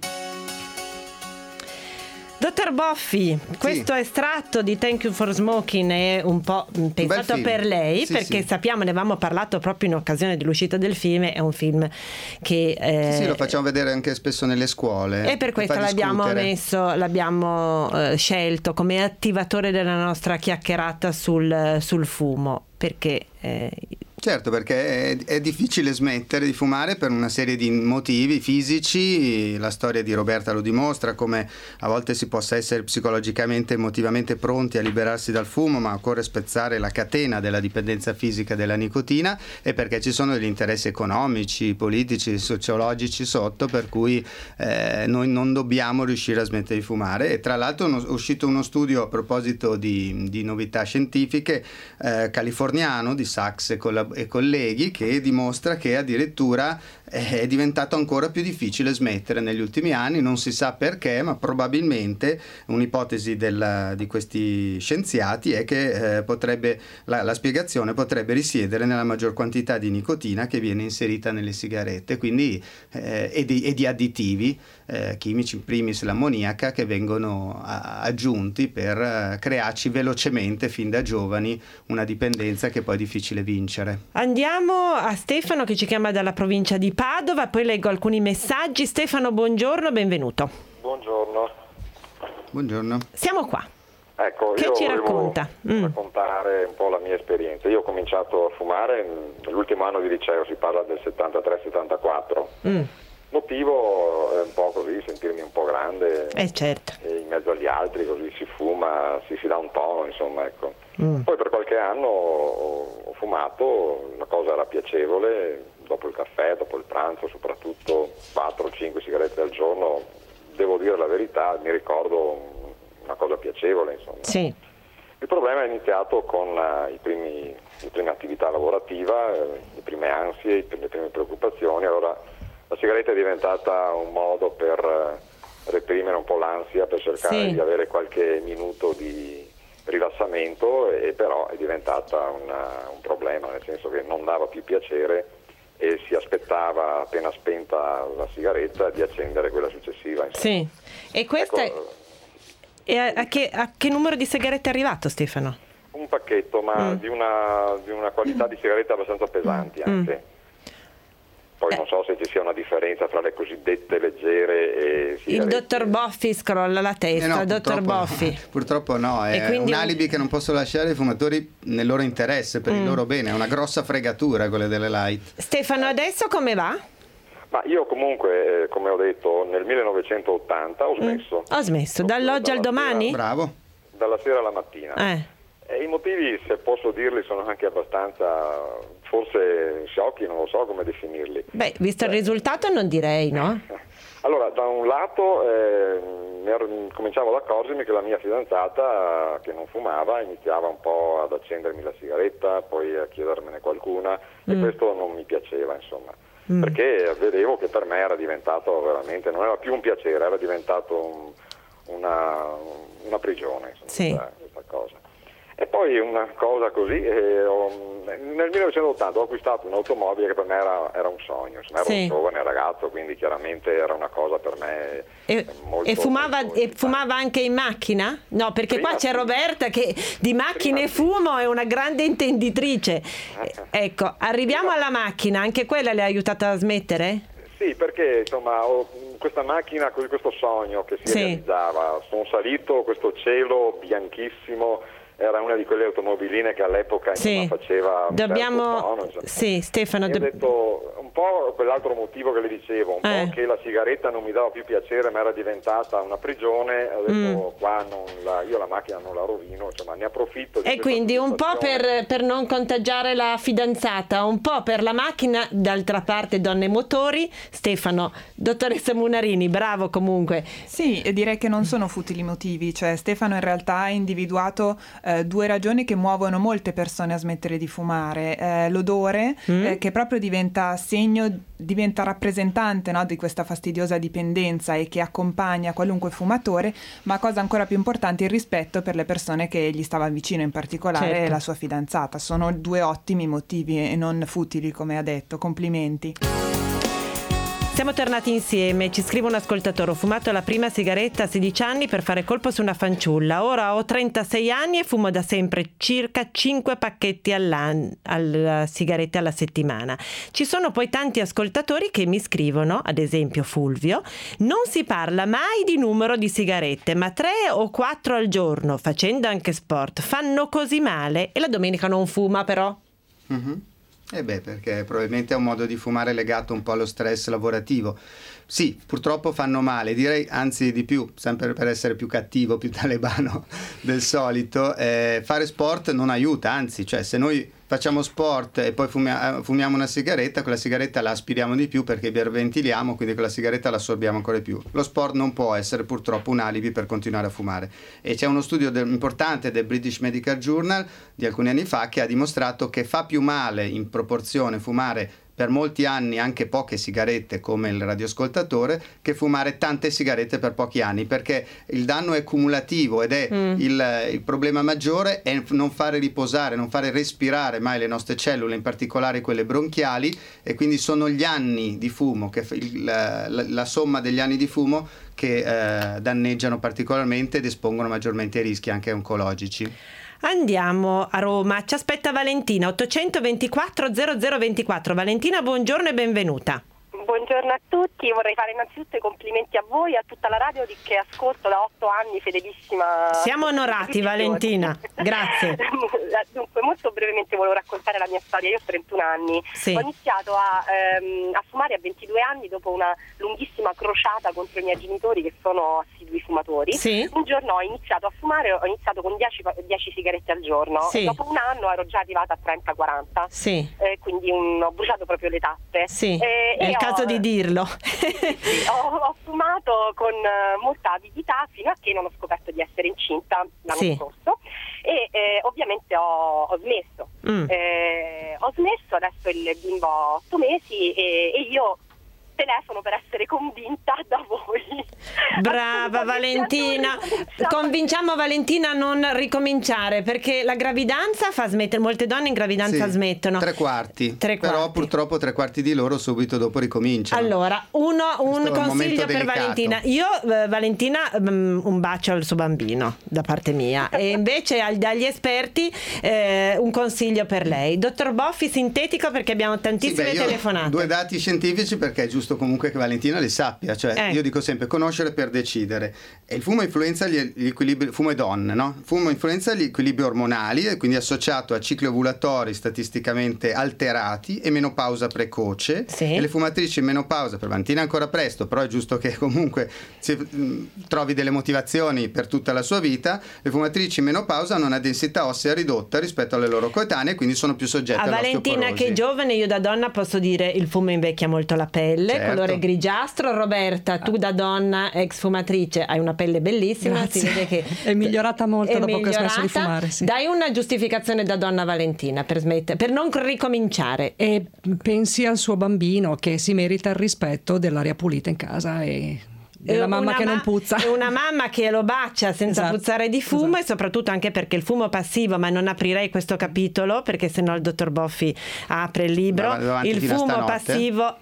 Speaker 2: Dottor Boffi, questo sì. estratto di Thank You for Smoking è un po' pensato per lei, sì, perché sì. sappiamo, ne avevamo parlato proprio in occasione dell'uscita del film, è un film che... Eh,
Speaker 4: sì, sì, lo facciamo vedere anche spesso nelle scuole.
Speaker 2: E per questo l'abbiamo messo, l'abbiamo eh, scelto come attivatore della nostra chiacchierata sul, sul fumo, perché... Eh,
Speaker 4: Certo, perché è, è difficile smettere di fumare per una serie di motivi fisici. La storia di Roberta lo dimostra, come a volte si possa essere psicologicamente e emotivamente pronti a liberarsi dal fumo, ma occorre spezzare la catena della dipendenza fisica della nicotina, e perché ci sono degli interessi economici, politici, sociologici sotto, per cui eh, noi non dobbiamo riuscire a smettere di fumare. E tra l'altro è uscito uno studio a proposito di, di novità scientifiche eh, californiano di Sachs e collab- e colleghi, che dimostra che addirittura è diventato ancora più difficile smettere negli ultimi anni. Non si sa perché, ma probabilmente un'ipotesi del, di questi scienziati è che eh, potrebbe la, la spiegazione potrebbe risiedere nella maggior quantità di nicotina che viene inserita nelle sigarette, quindi eh, e, di, e di additivi eh, chimici, in primis l'ammoniaca, che vengono a, aggiunti per eh, crearci velocemente fin da giovani una dipendenza che poi è difficile vincere.
Speaker 2: Andiamo a Stefano che ci chiama dalla provincia di Padova, poi leggo alcuni messaggi. Stefano, buongiorno, benvenuto.
Speaker 13: Buongiorno.
Speaker 4: Buongiorno.
Speaker 2: Siamo qua.
Speaker 13: Ecco,
Speaker 2: che
Speaker 13: io
Speaker 2: ci racconta?
Speaker 13: Mm. raccontare un po' la mia esperienza. Io ho cominciato a fumare nell'ultimo anno di liceo, si parla del settantatré settantaquattro. Mm. Motivo è un po' così, sentirmi un po' grande,
Speaker 2: eh certo.
Speaker 13: e in mezzo agli altri, così si fuma, si, si dà un tono, insomma, ecco. Mm. Poi per qualche anno ho, ho fumato, la cosa era piacevole, dopo il caffè, dopo il pranzo, soprattutto quattro cinque sigarette al giorno, devo dire la verità, mi ricordo una cosa piacevole, insomma.
Speaker 2: Sì.
Speaker 13: Il problema è iniziato con uh, i primi, le prime attività lavorativa, eh, le prime ansie, le prime preoccupazioni. Allora la sigaretta è diventata un modo per uh, reprimere un po' l'ansia, per cercare sì. di avere qualche minuto di rilassamento, e però è diventata una, un problema, nel senso che non dava più piacere e si aspettava, appena spenta la sigaretta, di accendere quella successiva. Insomma.
Speaker 2: Sì, e questa
Speaker 13: ecco,
Speaker 2: è... A, a, che, a che numero di sigarette è arrivato, Stefano?
Speaker 13: Un pacchetto, ma mm. di, una, di una qualità di sigarette abbastanza pesanti anche. Mm. Poi non so se ci sia una differenza tra le cosiddette leggere e sigarette.
Speaker 2: Il dottor Boffi scrolla la testa,
Speaker 4: eh no,
Speaker 2: dottor Boffi.
Speaker 4: Purtroppo no, è un alibi che non posso lasciare ai fumatori nel loro interesse, per mm. il loro bene. È una grossa fregatura quelle delle light.
Speaker 2: Stefano, adesso come va?
Speaker 13: Ma io comunque, come ho detto, nel millenovecentottanta ho smesso.
Speaker 2: Mm. Ho smesso, dall'oggi al domani?
Speaker 13: Sera,
Speaker 4: Bravo.
Speaker 13: Dalla sera alla mattina.
Speaker 2: Eh.
Speaker 13: E i motivi, se posso dirli, sono anche abbastanza, forse sciocchi, non lo so come definirli.
Speaker 2: Beh, visto Beh. il risultato non direi, no?
Speaker 13: Allora, da un lato eh, cominciavo ad accorgermi che la mia fidanzata, che non fumava, iniziava un po' ad accendermi la sigaretta, poi a chiedermene qualcuna, mm. e questo non mi piaceva, insomma. Mm. Perché vedevo che per me era diventato veramente, non era più un piacere, era diventato un, una, una prigione, insomma,
Speaker 2: sì.
Speaker 13: questa, questa cosa. E poi una cosa così, eh, ho, nel millenovecentottanta ho acquistato un'automobile che per me era, era un sogno, insomma, ero sì. un giovane ragazzo, quindi chiaramente era una cosa per me
Speaker 2: e,
Speaker 13: molto...
Speaker 2: E fumava,
Speaker 13: molto
Speaker 2: e fumava anche in macchina? No, perché
Speaker 13: prima
Speaker 2: qua c'è
Speaker 13: sì.
Speaker 2: Roberta che di macchine e fumo è una grande intenditrice. Eh. Ecco, arriviamo prima... alla macchina, anche quella le ha aiutato a smettere?
Speaker 13: Sì, perché insomma ho questa macchina, questo sogno che si sì. realizzava, sono salito questo cielo bianchissimo era una di quelle automobiline che all'epoca
Speaker 2: sì.
Speaker 13: insomma, faceva un
Speaker 2: Dobbiamo...
Speaker 13: certo suono, insomma.
Speaker 2: Sì, Stefano.
Speaker 13: E
Speaker 2: do...
Speaker 13: ho detto un po' quell'altro motivo che le dicevo, un
Speaker 2: eh.
Speaker 13: po' che la sigaretta non mi dava più piacere, ma era diventata una prigione. Ho detto mm. qua non la, io la macchina non la rovino, insomma ne approfitto. Di
Speaker 2: e quindi un po' per, per non contagiare la fidanzata, un po' per la macchina, d'altra parte donne motori. Stefano, dottoressa Munarini, bravo comunque.
Speaker 5: Sì, direi che non sono futili motivi, cioè Stefano in realtà ha individuato eh, due ragioni che muovono molte persone a smettere di fumare. Eh, l'odore, mm. eh, che proprio diventa segno, diventa rappresentante, no, di questa fastidiosa dipendenza e che accompagna qualunque fumatore, ma cosa ancora più importante, il rispetto per le persone che gli stava vicino, in particolare
Speaker 2: certo.
Speaker 5: la sua fidanzata. Sono due ottimi motivi e non futili, come ha detto. Complimenti.
Speaker 2: Siamo tornati insieme, ci scrive un ascoltatore: ho fumato la prima sigaretta a sedici anni per fare colpo su una fanciulla, ora ho trentasei anni e fumo da sempre circa cinque pacchetti alla sigarette alla settimana. Ci sono poi tanti ascoltatori che mi scrivono, ad esempio Fulvio: non si parla mai di numero di sigarette, ma tre o quattro al giorno, facendo anche sport, fanno così male, e la domenica non fuma però.
Speaker 4: Mm-hmm. Eh beh, perché probabilmente è un modo di fumare legato un po' allo stress lavorativo. Sì, purtroppo fanno male, direi anzi di più, sempre per essere più cattivo, più talebano del solito, eh, fare sport non aiuta, anzi, cioè se noi facciamo sport e poi fumia, fumiamo una sigaretta, quella sigaretta la aspiriamo di più perché iperventiliamo, quindi quella sigaretta la assorbiamo ancora di più. Lo sport non può essere purtroppo un alibi per continuare a fumare. E c'è uno studio del, importante del British Medical Journal di alcuni anni fa che ha dimostrato che fa più male in proporzione fumare per molti anni anche poche sigarette come il radioascoltatore che fumare tante sigarette per pochi anni, perché il danno è cumulativo ed è mm. il, il problema maggiore è non fare riposare, non fare respirare mai le nostre cellule, in particolare quelle bronchiali, e quindi sono gli anni di fumo, che il, la, la somma degli anni di fumo che eh, danneggiano particolarmente ed espongono maggiormente ai rischi anche oncologici.
Speaker 2: Andiamo a Roma, ci aspetta Valentina, ottocentoventiquattro zero zero ventiquattro. Valentina, buongiorno e benvenuta.
Speaker 14: Buongiorno a tutti, vorrei fare innanzitutto i complimenti a voi e a tutta la radio di che ascolto da otto anni, fedelissima.
Speaker 2: Siamo onorati Valentina, grazie.
Speaker 14: Dunque, molto brevemente volevo raccontare la mia storia. Io ho trentuno anni,
Speaker 2: sì.
Speaker 14: Ho iniziato a, ehm, a fumare a ventidue anni dopo una lunghissima crociata contro i miei genitori che sono assidui fumatori.
Speaker 2: Sì.
Speaker 14: Un giorno ho iniziato a fumare, ho iniziato con dieci sigarette al giorno,
Speaker 2: sì.
Speaker 14: E dopo un anno ero già arrivata a trenta quaranta,
Speaker 2: sì.
Speaker 14: eh, quindi un, ho bruciato proprio le tappe.
Speaker 2: Sì.
Speaker 14: Eh,
Speaker 2: È il caso
Speaker 14: ho,
Speaker 2: di dirlo.
Speaker 14: Sì, ho, ho fumato con molta avidità fino a che non ho scoperto di essere incinta l'anno
Speaker 2: sì.
Speaker 14: scorso e eh, ovviamente ho, ho smesso. Mm. Eh, ho smesso, adesso il bimbo ha otto mesi e, e io telefono per essere convinta da voi.
Speaker 2: Brava Valentina, convinciamo Valentina a non ricominciare, perché la gravidanza fa smettere, molte donne in gravidanza
Speaker 4: sì,
Speaker 2: smettono.
Speaker 4: Tre quarti.
Speaker 2: tre quarti,
Speaker 4: però purtroppo tre quarti di loro subito dopo ricominciano.
Speaker 2: Allora, uno, un consiglio per
Speaker 4: delicato.
Speaker 2: Valentina. Io, eh, Valentina, um, un bacio al suo bambino da parte mia, e invece al, dagli esperti eh, un consiglio per lei. Dottor Boffi, sintetico perché abbiamo tantissime
Speaker 4: sì, beh,
Speaker 2: telefonate.
Speaker 4: Due dati scientifici, perché è giusto comunque che Valentina li sappia, cioè eh. io dico sempre conoscere per decidere. E il fumo influenza gli, gli equilibri, fumo e donne, no? Fumo influenza gli equilibri ormonali e quindi associato a cicli ovulatori statisticamente alterati e menopausa precoce.
Speaker 2: Sì.
Speaker 4: E le fumatrici in menopausa, per Valentina è ancora presto, però è giusto che comunque si, mh, trovi delle motivazioni per tutta la sua vita. Le fumatrici in menopausa hanno una densità ossea ridotta rispetto alle loro coetanee, quindi sono più soggette
Speaker 2: a Valentina che è giovane, io da donna posso dire il fumo invecchia molto la pelle, certo. Colore grigiastro. Roberta, tu da donna ex fumatrice hai una pelle bellissima.
Speaker 6: Grazie.
Speaker 2: Si vede che
Speaker 6: è migliorata molto
Speaker 2: è
Speaker 6: dopo
Speaker 2: migliorata.
Speaker 6: che ho smesso di fumare, sì.
Speaker 2: Dai una giustificazione da donna Valentina per smettere, per non ricominciare.
Speaker 6: E pensi al suo bambino che si merita il rispetto dell'aria pulita in casa e della mamma
Speaker 2: una
Speaker 6: che
Speaker 2: ma-
Speaker 6: non puzza,
Speaker 2: una mamma che lo bacia senza
Speaker 6: esatto,
Speaker 2: puzzare di fumo,
Speaker 6: esatto.
Speaker 2: E soprattutto anche perché il fumo passivo, ma non aprirei questo capitolo perché sennò il dottor Boffi apre il libro, il fumo passivo è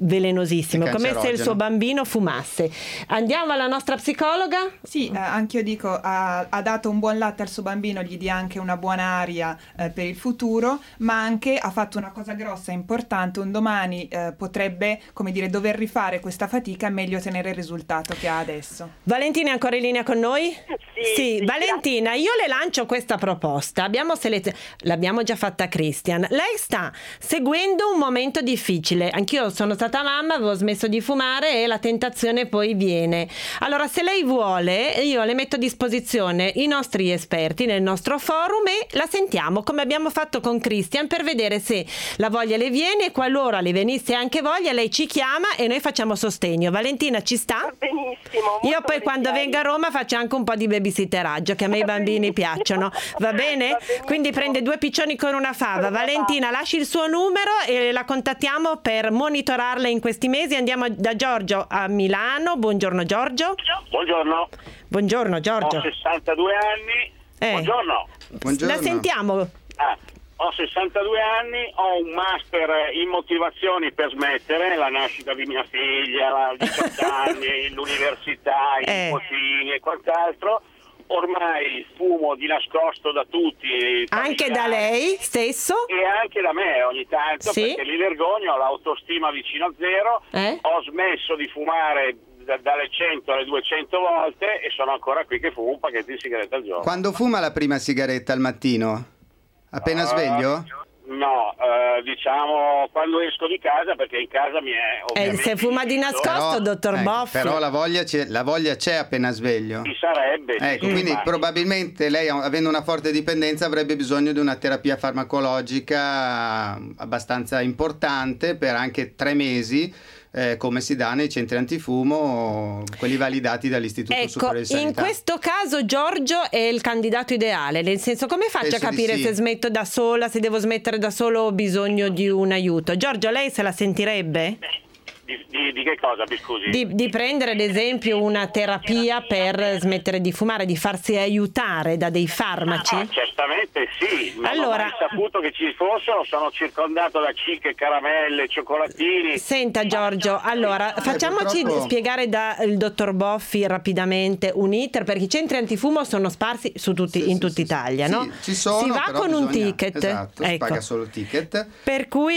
Speaker 2: velenosissimo,
Speaker 4: È
Speaker 2: come se il
Speaker 4: cancerogeno.
Speaker 2: suo bambino fumasse. Andiamo alla nostra psicologa?
Speaker 5: Sì, eh, anche io dico, ha, ha dato un buon latte al suo bambino, gli dia anche una buona aria eh, per il futuro, ma anche ha fatto una cosa grossa, importante, un domani eh, potrebbe, come dire, dover rifare questa fatica, è meglio tenere il risultato che ha adesso.
Speaker 2: Valentina è ancora in linea con noi?
Speaker 14: Sì, sì,
Speaker 2: Valentina, io le lancio questa proposta. Abbiamo selezio- l'abbiamo già fatta a Christian. Lei sta seguendo un momento difficile. Anch'io sono stata mamma, avevo smesso di fumare e la tentazione poi viene. Allora, se lei vuole, io le metto a disposizione i nostri esperti nel nostro forum e la sentiamo, come abbiamo fatto con Christian, per vedere se la voglia le viene, e qualora le venisse anche voglia, lei ci chiama e noi facciamo sostegno. Valentina, ci sta?
Speaker 14: Benissimo.
Speaker 2: Io poi quando vengo a Roma faccio anche un po' di babysitteraggio, che a me i bambini piacciono, va bene? Quindi prende due piccioni con una fava. Valentina, lasci il suo numero e la contattiamo per monitorarla in questi mesi. Andiamo da Giorgio a Milano. Buongiorno Giorgio.
Speaker 15: Buongiorno.
Speaker 2: Buongiorno Giorgio.
Speaker 15: Ho sessantadue anni.
Speaker 2: Eh.
Speaker 15: Buongiorno.
Speaker 2: La sentiamo.
Speaker 15: Ah, ho sessantadue anni, ho un master in motivazioni per smettere, la nascita di mia figlia, a diciotto anni, l'università, i
Speaker 2: Eh.
Speaker 15: nipotini e quant'altro. Ormai fumo di nascosto da tutti.
Speaker 2: Anche da lei stesso?
Speaker 15: E anche da me ogni tanto,
Speaker 2: Sì.
Speaker 15: perché mi vergogno, ho l'autostima vicino a zero,
Speaker 2: Eh?
Speaker 15: ho smesso di fumare da- dalle cento alle duecento volte e sono ancora qui che fumo un pacchetto di sigarette al giorno.
Speaker 4: Quando fuma la prima sigaretta al mattino? Appena
Speaker 15: Ah,
Speaker 4: sveglio?
Speaker 15: No, eh, diciamo quando esco di casa, perché in casa mi è
Speaker 2: Eh,
Speaker 15: ovviamente
Speaker 2: se fuma di nascosto,
Speaker 4: Però-
Speaker 2: dottor
Speaker 4: ecco,
Speaker 2: Boffi.
Speaker 4: Però la voglia c'è, la voglia c'è appena sveglio.
Speaker 15: ci sarebbe. sì,
Speaker 4: Ecco,
Speaker 15: sì,
Speaker 4: quindi
Speaker 15: ma-
Speaker 4: probabilmente lei, avendo una forte dipendenza, avrebbe bisogno di una terapia farmacologica abbastanza importante per anche tre mesi, eh, come si dà nei centri antifumo, quelli validati dall'Istituto
Speaker 2: Ecco,
Speaker 4: Superiore di
Speaker 2: in
Speaker 4: Sanità.
Speaker 2: questo caso Giorgio è il candidato ideale, nel senso, come faccio
Speaker 4: Penso
Speaker 2: a
Speaker 4: di
Speaker 2: capire
Speaker 4: sì.
Speaker 2: se smetto da sola, se devo smettere da solo o ho bisogno di un aiuto? Giorgio, lei se la sentirebbe?
Speaker 15: Di, di- di che cosa, mi scusi?
Speaker 2: Di, di prendere ad esempio una terapia per smettere di fumare, di farsi aiutare da dei farmaci?
Speaker 15: Ah, certamente sì, non
Speaker 2: Allora-
Speaker 15: ho mai saputo che ci fossero, sono circondato da cicche, caramelle, cioccolatini.
Speaker 2: Senta Giorgio, allora facciamoci
Speaker 15: purtroppo-
Speaker 2: spiegare dal dottor Boffi rapidamente un iter, perché i centri antifumo sono sparsi su tutti, in tutta Italia, no?
Speaker 4: Sì, ci sono,
Speaker 2: si va
Speaker 4: però
Speaker 2: con un
Speaker 4: bisogna-
Speaker 2: ticket,
Speaker 4: esatto, si
Speaker 2: ecco.
Speaker 4: paga solo il ticket.
Speaker 2: Per cui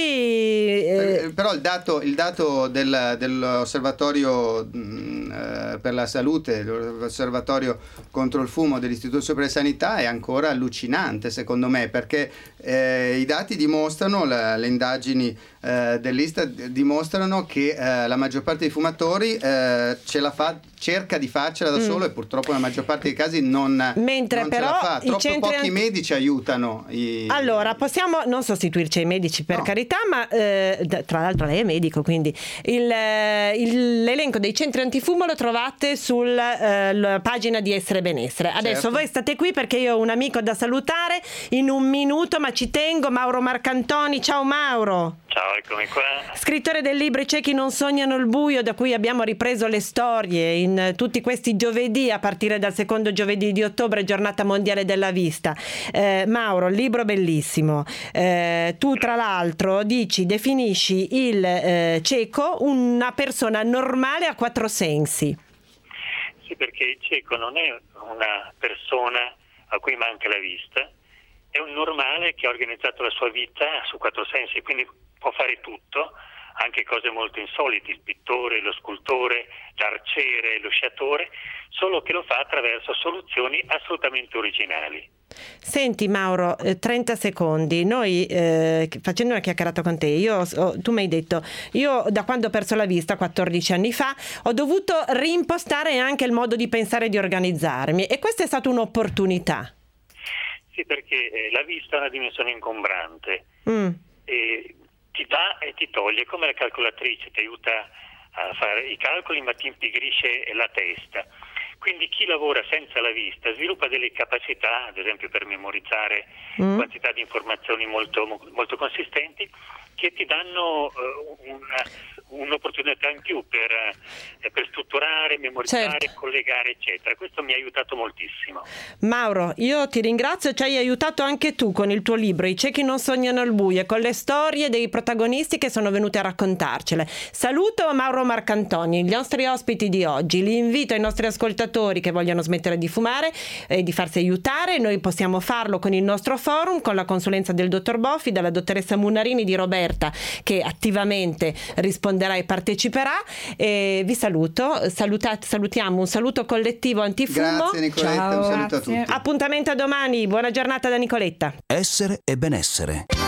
Speaker 2: eh,
Speaker 4: Eh, però il dato, il dato del- dell'osservatorio mh, eh, per la salute, l'osservatorio contro il fumo dell'Istituto Superiore di Sanità è ancora allucinante, secondo me, perché eh, i dati dimostrano, la- le indagini eh, dell'Istat dimostrano che eh, la maggior parte dei fumatori eh, ce la fa, cerca di farcela da
Speaker 2: Mm.
Speaker 4: solo, e purtroppo nella maggior parte dei casi non,
Speaker 2: Mentre
Speaker 4: non
Speaker 2: però
Speaker 4: ce la fa.
Speaker 2: i
Speaker 4: Troppo
Speaker 2: centri
Speaker 4: pochi
Speaker 2: anti-
Speaker 4: medici aiutano i...
Speaker 2: allora possiamo non sostituirci ai medici, per carità, ma eh, d- tra l'altro lei è medico, quindi il, eh, il- l'elenco dei centri antifumo lo trovate sulla pagina di Essere Benessere. Adesso
Speaker 16: Certo.
Speaker 2: voi state qui perché io ho un amico da salutare in un minuto, ma ci tengo. Mauro Marcantoni, ciao Mauro.
Speaker 16: Ciao, eccomi qua.
Speaker 2: Scrittore del libro I ciechi non sognano il buio, da cui abbiamo ripreso le storie in eh, tutti questi giovedì, a partire dal secondo giovedì di ottobre, giornata mondiale della vista. Eh, Mauro, libro bellissimo. Eh, tu tra l'altro dici, definisci il eh, cieco una persona normale a quattro sensi.
Speaker 16: Sì, perché il cieco non è una persona a cui manca la vista, è un normale che ha organizzato la sua vita su quattro sensi, quindi può fare tutto, anche cose molto insolite, il pittore, lo scultore, l'arciere, lo sciatore, solo che lo fa attraverso soluzioni assolutamente originali.
Speaker 2: Senti Mauro, eh, trenta secondi. Noi eh, facendo una chiacchierata con te, io, ho- tu mi hai detto, io da quando ho perso la vista quattordici anni fa ho dovuto reimpostare anche il modo di pensare e di organizzarmi, e questa è stata un'opportunità.
Speaker 16: Sì, perché eh, la vista è una dimensione ingombrante.
Speaker 2: Mm.
Speaker 16: E ti dà e ti toglie, come la calcolatrice ti aiuta a fare i calcoli ma ti impigrisce la testa. Quindi chi lavora senza la vista sviluppa delle capacità, ad esempio per memorizzare
Speaker 2: Mm.
Speaker 16: quantità di informazioni molto, molto consistenti, che ti danno eh, una, un'opportunità in più per, eh, per strutturare, memorizzare,
Speaker 2: certo.
Speaker 16: collegare, eccetera. Questo mi ha aiutato moltissimo.
Speaker 2: Mauro, io ti ringrazio, ci hai aiutato anche tu con il tuo libro I ciechi non sognano al buio, e con le storie dei protagonisti che sono venuti a raccontarcele. Saluto Mauro Marcantoni, gli nostri ospiti di oggi. Li invito ai nostri ascoltatori che vogliono smettere di fumare e di farsi aiutare. Noi possiamo farlo con il nostro forum, con la consulenza del dottor Boffi, dalla dottoressa Munarini, di Roberta, che attivamente risponderà e parteciperà. E vi saluto, Salutate, salutiamo un saluto collettivo antifumo.
Speaker 4: Grazie Nicoletta, ciao. Un saluto a tutti.
Speaker 2: Appuntamento a domani, buona giornata da Nicoletta.
Speaker 1: Essere e benessere.